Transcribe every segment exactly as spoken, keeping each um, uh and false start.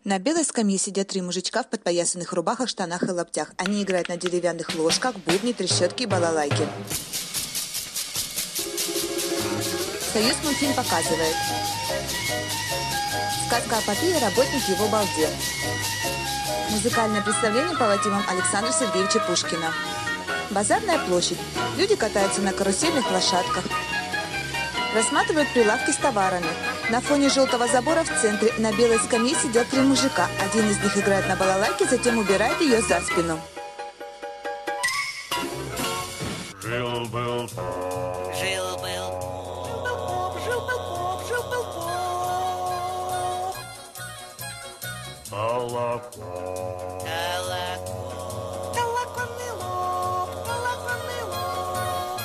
На белой скамье сидят три мужичка в подпоясанных рубахах, штанах и лаптях. Они играют на деревянных ложках, бубни, трещотки и балалайки. Союз мультфильм показывает. Сказка о попе и работник его балде. Музыкальное представление по мотивам Александра Сергеевича Пушкина. Базарная площадь. Люди катаются на карусельных лошадках. Рассматривают прилавки с товарами. На фоне желтого забора в центре на белой скамье сидят три мужика. Один из них играет на балалайке, затем убирает ее за спину. Жил-был поп. Жил-был поп. Жил-был поп. Жил-был поп. Колокол. колокол. Колокольный лоб. Колокольный лоб.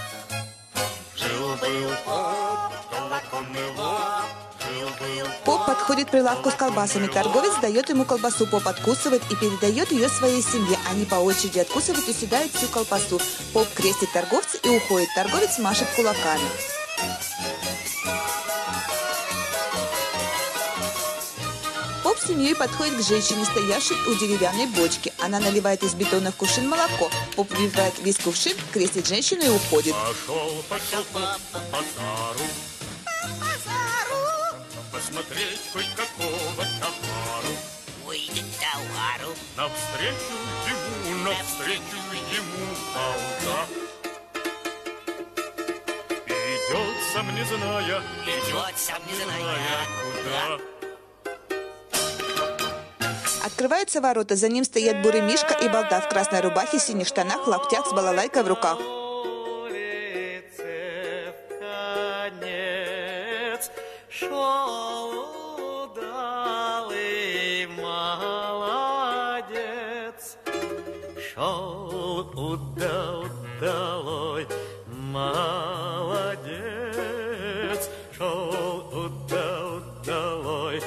Жил-был поп. Колокольный лоб. Жил-был Поп подходит к прилавку с колбасами. Торговец дает ему колбасу. Поп откусывает и передает ее своей семье. Они по очереди откусывают и съедают всю колбасу. Поп крестит торговца и уходит. Торговец машет кулаками. Поп с семьей подходит к женщине, стоявшей у деревянной бочки. Она наливает из бетона в кувшин молоко. Поп вливает весь кувшин, крестит женщину и уходит. Пошел, пошел поп по базару. Посмотреть хоть какого товару. Выйдет товару. Навстречу ему, навстречу ему балда. Идет сам не зная, Идет сам не зная куда. Открываются ворота, за ним стоят бурый мишка и балда в красной рубахе, синих штанах, лаптях с балалайкой в руках. Шел удалый молодец, шел уда удалой молодец, шел уда удалой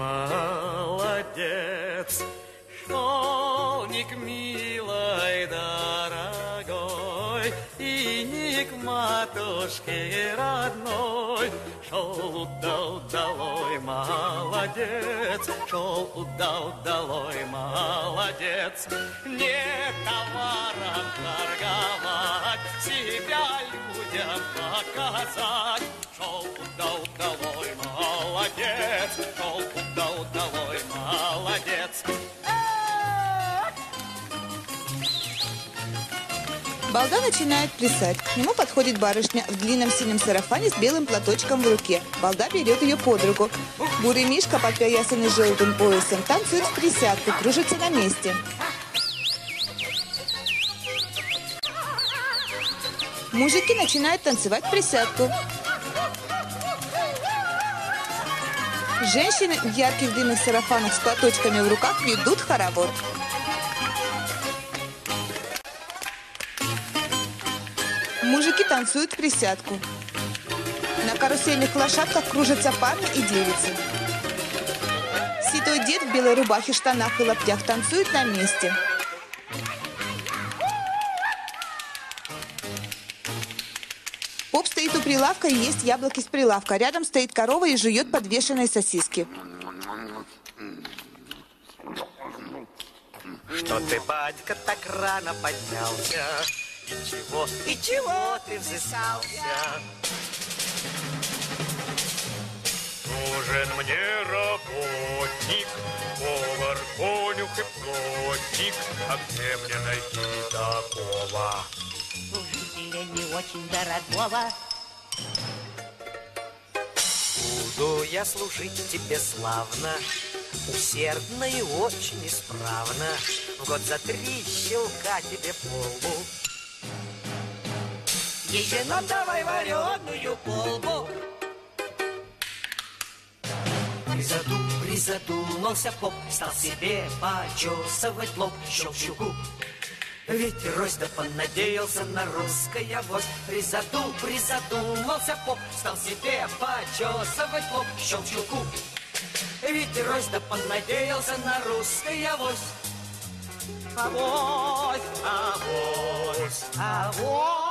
молодец, шелник милой дорогой и не к матушке родной. Шел уда-удалой молодец, шел уда-удалой молодец. Не товаром торговать, себя людям показать. Шел уда-удалой молодец, шел уда-удалой молодец. Балда начинает плясать. К нему подходит барышня в длинном синем сарафане с белым платочком в руке. Балда берет ее под руку. Бурый мишка, подпоясанный желтым поясом, танцует в присядку, кружится на месте. Мужики начинают танцевать в присядку. Женщины в ярких длинных сарафанах с платочками в руках ведут хоровод. Мужики танцуют в присядку. На карусельных лошадках кружатся парни и девицы. Седой дед в белой рубахе, штанах и лаптях танцует на месте. Поп стоит у прилавка и ест яблоки с прилавка. Рядом стоит корова и жует подвешенные сосиски. Что ты, батька, так рано поднялся? И чего, и чего ты взыскался? Нужен мне работник, повар, конюх и плотник. А где мне найти такого? Служителя не очень дорогого. Буду я служить тебе славно, усердно и очень исправно. В год за три щелка тебе полбу. Ей нам давай вареную полбу. Призаду, призадумался поп, стал себе почесывать лоб, щел щуку. Ведь рось да понадеялся на русское вось. Призаду, призадумался поп, стал себе почесывать лоб, щел щуку. Ведь рось да понадеялся на русское вось. Авось, авось, авось.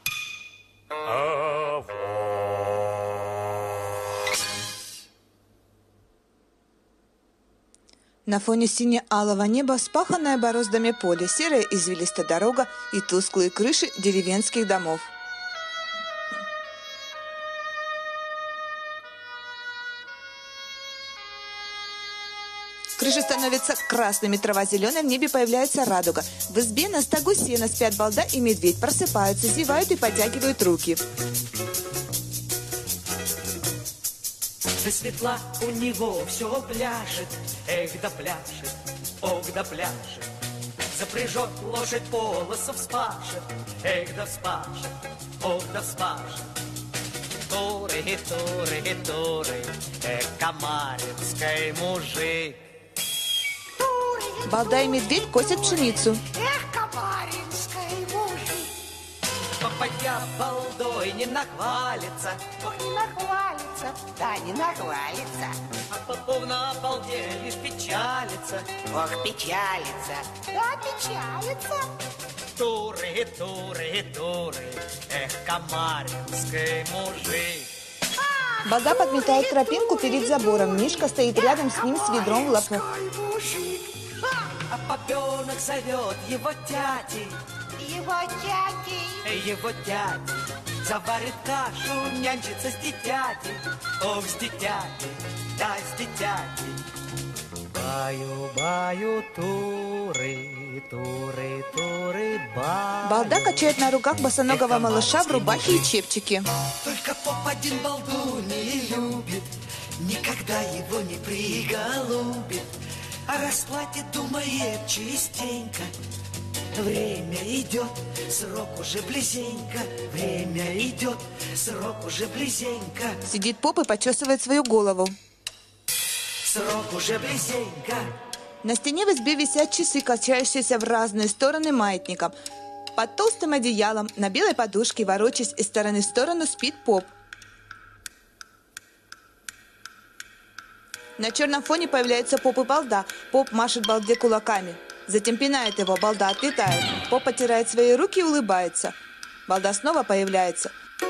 Авось. На фоне сине-алого неба вспаханное бороздами поле, серая извилистая дорога и тусклые крыши деревенских домов. Крыши становятся красными, трава зеленая, в небе появляется радуга. В избе на стогу сена спят балда и медведь, просыпаются, зевают и подтягивают руки. До светла у него все пляшет, эх да пляшет, ох да пляшет. Запряжет лошадь, полосов вспашет, эх да вспашет, ох да вспашет. Туры, туры, туры, эх, комаринский мужик. Балда и медведь косят пшеницу. Эх, комаринский мужик. Попадя балдой не нахвалится, Ох, не нахвалится, да не нахвалится. а попов на балде лишь печалится. Ох, печалится. Да печалится. Туры, туры, туры, эх, комаринский мужик. Балда подметает тропинку перед забором. Мишка стоит рядом с ним с ведром в лапах. Мужик. А попенок зовет его тяти, Его дяди. его дяди. Заварит кашу, нянчится с дитяти, ох, с дитяти, да с дитяти. Баю, баю, туры, туры, туры, баю. Балда качает на руках босоногого малыша в рубахе и чепчике. Только поп один балду не любит, никогда его не приголубит. О расплате думает частенько. Время идет, срок уже близенько. Время идет, срок уже близенько. Сидит поп и почесывает свою голову. Срок уже близенько. На стене в избе висят часы, качающиеся в разные стороны маятником. Под толстым одеялом, на белой подушке, ворочаясь из стороны в сторону, спит поп. На черном фоне появляются поп и балда. Поп машет балде кулаками. Затем пинает его, балда отлетает. Поп потирает свои руки и улыбается. Балда снова появляется.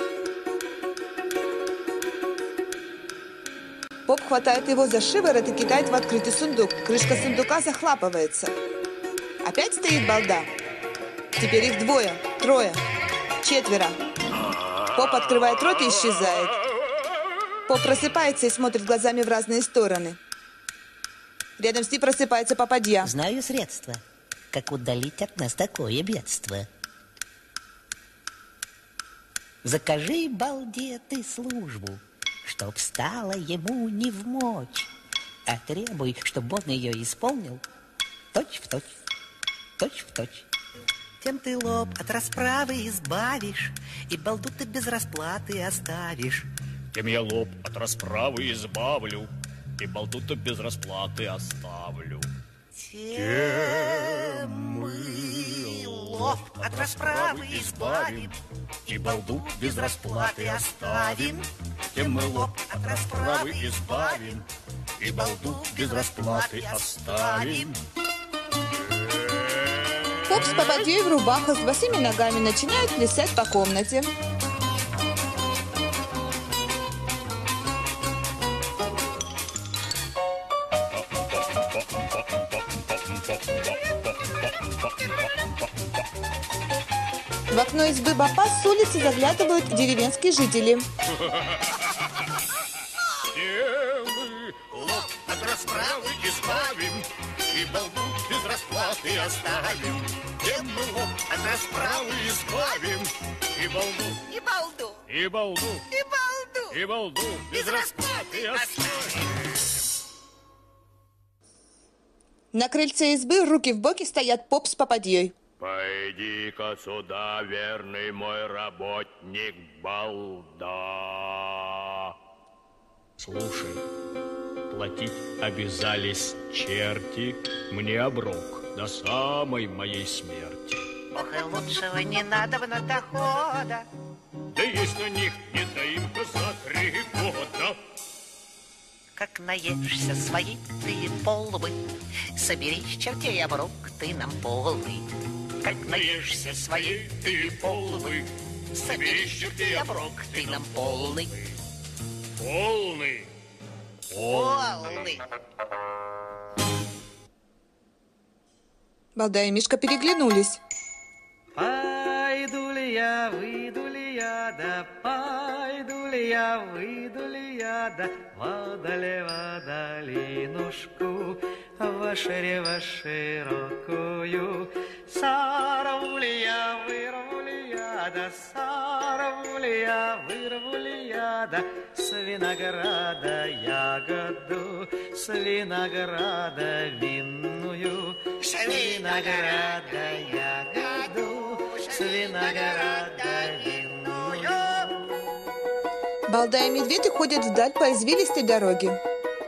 Поп хватает его за шиворот и кидает в открытый сундук. Крышка сундука захлапывается. Опять стоит балда. Теперь их двое, трое, четверо. Поп открывает рот и исчезает. Поп просыпается и смотрит глазами в разные стороны. Рядом с ним просыпается попадья. Знаю средства, как удалить от нас такое бедство. Закажи, балде, ты службу, чтоб стало ему не вмочь, а требуй, чтобы он ее исполнил точь в точь, точь в точь. Тем ты лоб от расправы избавишь, и балду ты без расплаты оставишь. Тем я лоб от расправы избавлю, и балду-то без расплаты оставлю. Тем мы лоб от расправы избавим, и балду без расплаты оставим. Тем мы лоб от расправы избавим, и балду без расплаты оставим. Поп с попадьей в рубахах с босыми ногами начинают плясать по комнате. В окно избы Бапа с улицы заглядывают деревенские жители. Тем мы лоб от расправы избавим, и балду без расплаты оставим. Тем мы лоб от расправы избавим, и балду, И балду. и балду, И балду. и балду без расплаты оставим. На крыльце избы руки в боки стоят поп с попадьей. Пойди-ка сюда, верный мой работник, балда. Слушай, платить обязались черти мне оброк до самой моей смерти. Ох, и лучшего не надо на дохода. Да есть на них недоимка за три года. Как наешься своей ты полбы, собери с чертей оброк ты нам полный. Как наешься своей ты полбы, собери с чертей оброк ты нам полный. Полный. Полный. Балда и Мишка переглянулись. Пойду ли я, выйду ли я, да пойду ли я, выйду ли я, да водолева долинушку, в ширево широкую. Сорву ли я, вырву ли я, да сорву ли я, вырву ли я, да с винограда ягоду, с винограда винную, с винограда ягоду, с винограда винную. Балда и медведь уходят вдаль по извилистой дороге.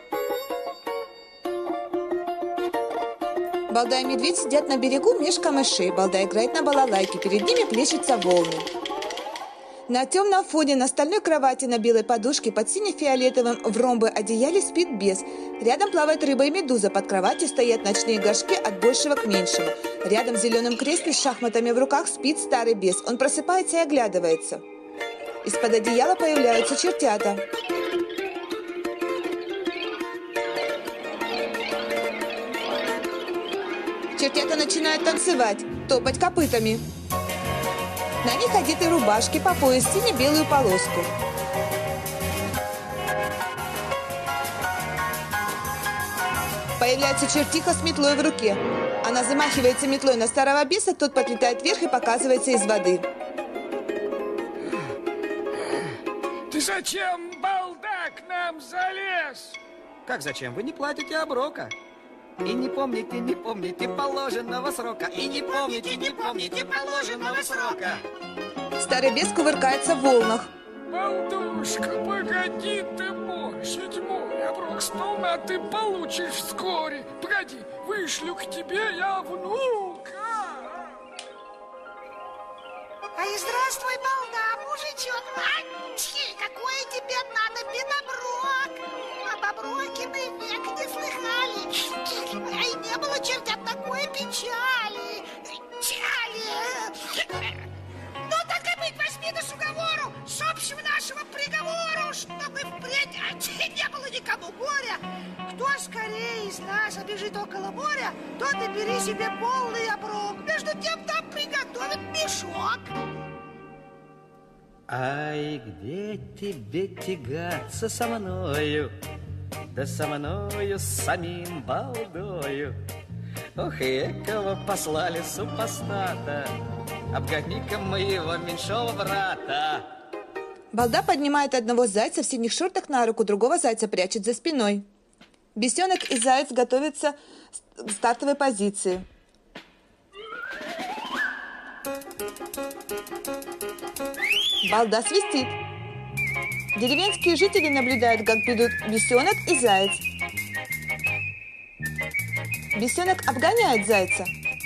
Балда и медведь сидят на берегу меж камышей. Балда играет на балалайке, перед ними плещутся волны. На темном фоне на стальной кровати на белой подушке под сине-фиолетовым в ромбы одеяле спит бес. Рядом плавает рыба и медуза, под кроватью стоят ночные горшки от большего к меньшему. Рядом в зеленом кресле с шахматами в руках спит старый бес. Он просыпается и оглядывается. Из-под одеяла появляются чертята. Чертята начинают танцевать, топать копытами. На них одеты рубашки по пояс, сине-белую полоску. Появляется чертиха с метлой в руке. Она замахивается метлой на старого беса, тот подлетает вверх и показывается из воды. Ты зачем, балда, к нам залез? Как зачем? Вы не платите оброка. И не помните, не помните положенного срока. И не помните, не помните положенного срока. Старый бес кувыркается в волнах. Балдушка, погоди ты морщить мой оброк сполна ты получишь вскоре. Погоди, вышлю к тебе я внука. А и здравствуй, балда, мужичок. Ай, какой тебе надо оброк? Об оброке мы век не слыхали. Ай, не было чертят такой печали. Печали. Ну так и быть, возьми нас уговору с общего нашего приговору, чтобы впредь не было никому горя. Кто скорее из нас обежит около моря, тот и бери себе полный оброк. Между тем там приготовят мешок. Ай, где тебе тягаться со мною? Да со мною, с самим балдою. Ох, экого послали супостата, обгони-ка моего меньшого брата. Балда поднимает одного зайца в синих шортах на руку, другого зайца прячет за спиной. Бесенок и заяц готовятся к стартовой позиции. Балда свистит. Деревенские жители наблюдают, как бегут бесенок и заяц. Бесенок обгоняет зайца.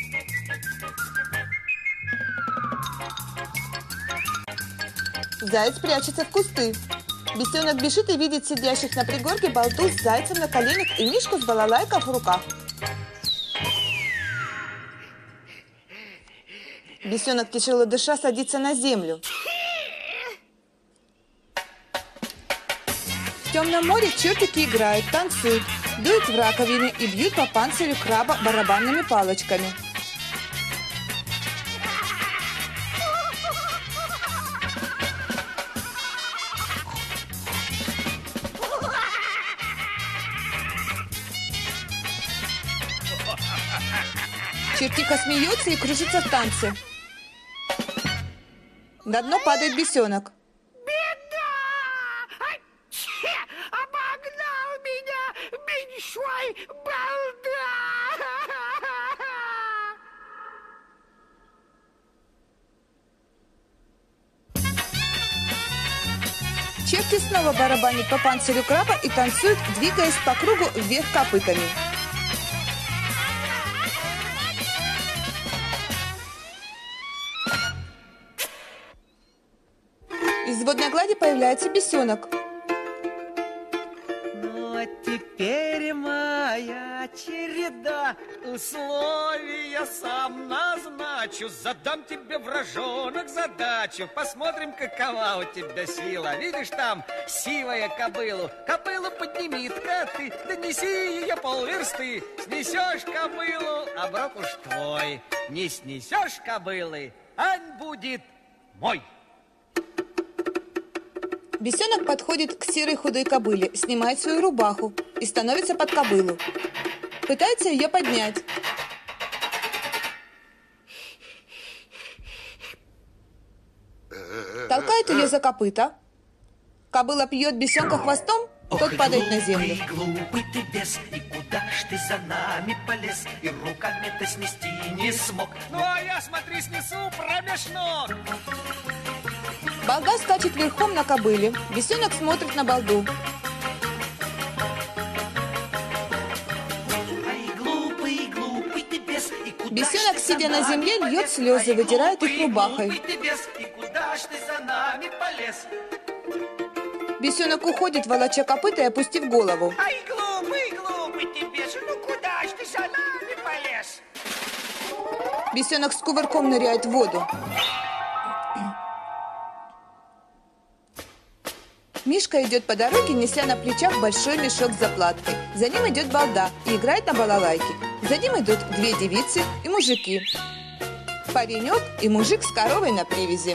Заяц прячется в кусты. Бесенок бежит и видит сидящих на пригорке Балду с зайцем на коленях и Мишку с балалайкой в руках. Бесенок, тяжело дыша, садится на землю. В темном море чертики играют, танцуют, дуют в раковины и бьют по панцирю краба барабанными палочками. Чертиха смеется и кружится в танце. На дно падает бесенок. Беда! Обогнал меня меньшой балда! Черти снова барабанят по панцирю краба и танцуют, двигаясь по кругу вверх копытами. Из водной глади появляется бесенок. Ну, а теперь моя череда. Условия сам назначу. Задам тебе, вражонок, задачу. Посмотрим, какова у тебя сила. Видишь там сивая кобылу? Кобылу поднимай. Немитка, ты донеси ее полверсты. Снесешь кобылу, оброк уж твой. Не снесешь кобылы, ань будет мой. Бесенок подходит к серой худой кобыле, снимает свою рубаху и становится под кобылу. Пытается ее поднять. Толкает ее за копыта. Кобыла пьет бесенка хвостом, тот падает на землю. Ох, глупый ты бес, и куда ж ты за нами полез? И руками-то снести не смог. Ну, а я, смотри, снесу промеж ног. Балда скачет верхом на кобыле. Бесенок смотрит на балду. Ай, глупый, глупый ты бес, и куда Бесенок, ж ты сидя за на земле, нами льет полез? слезы, Ай, вытирает их глупый, рубахой. глупый ты бес, и куда ж ты за нами полез? Бесенок уходит, волоча копыта и опустив голову. Ай, глупый, глупый ты бес, ну куда ж ты за нами полез? Бесенок с кувырком ныряет в воду. Мишка идет по дороге, неся на плечах большой мешок с заплаткой. За ним идет балда и играет на балалайке. За ним идут две девицы и мужики. Паренек и мужик с коровой на привязи.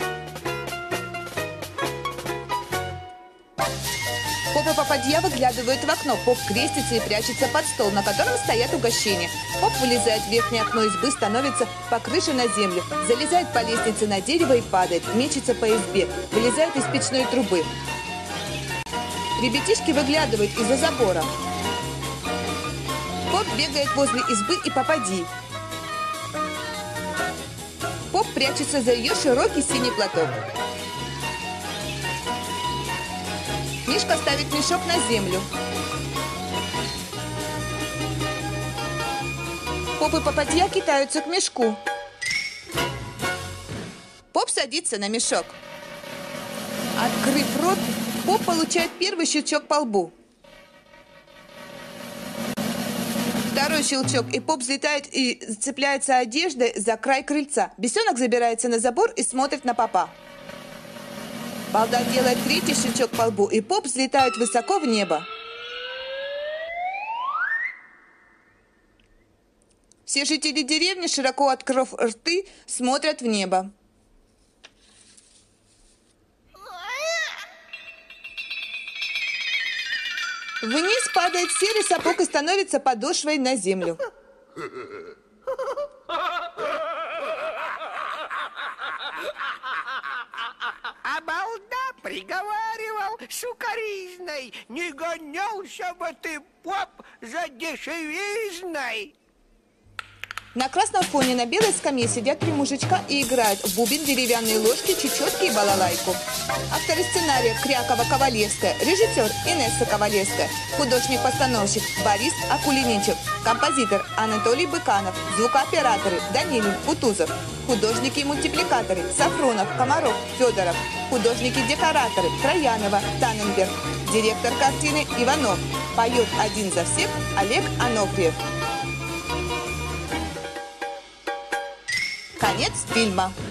Поп и попадья выглядывают в окно. Поп крестится и прячется под стол, на котором стоят угощения. Поп вылезает в верхнее окно избы, становится по крыше на землю, залезает по лестнице на дерево и падает, мечется по избе, вылезает из печной трубы. Ребятишки выглядывают из-за забора. Поп бегает возле избы и попадьи. Поп прячется за ее широкий синий платок. Мишка ставит мешок на землю. Поп и попадья кидаются к мешку. Поп садится на мешок. Открыв рот, Поп получает первый щелчок по лбу. Второй щелчок, и Поп взлетает и цепляется одеждой за край крыльца. Бесенок забирается на забор и смотрит на Попа. Балда делает третий щелчок по лбу, и Поп взлетает высоко в небо. Все жители деревни, широко открыв рты, смотрят в небо. Вниз падает серый сапог и становится подошвой на землю. А балда приговаривал сукаризной: не гонялся бы ты, поп, за дешевизной. На красном фоне на белой скамье сидят три мужичка и играют в бубен, деревянные ложки, чечетки и балалайку. Авторы сценария Крякова-Ковалевская, режиссер Инесса Ковалевская, художник-постановщик Борис Акулиничев, композитор Анатолий Быканов, звукооператоры Данилин, Кутузов, художники и мультипликаторы Сафронов, Комаров, Федоров, художники-декораторы Троянова, Танненберг, директор картины Иванов, поет один за всех Олег Анофриев. Конец фильма.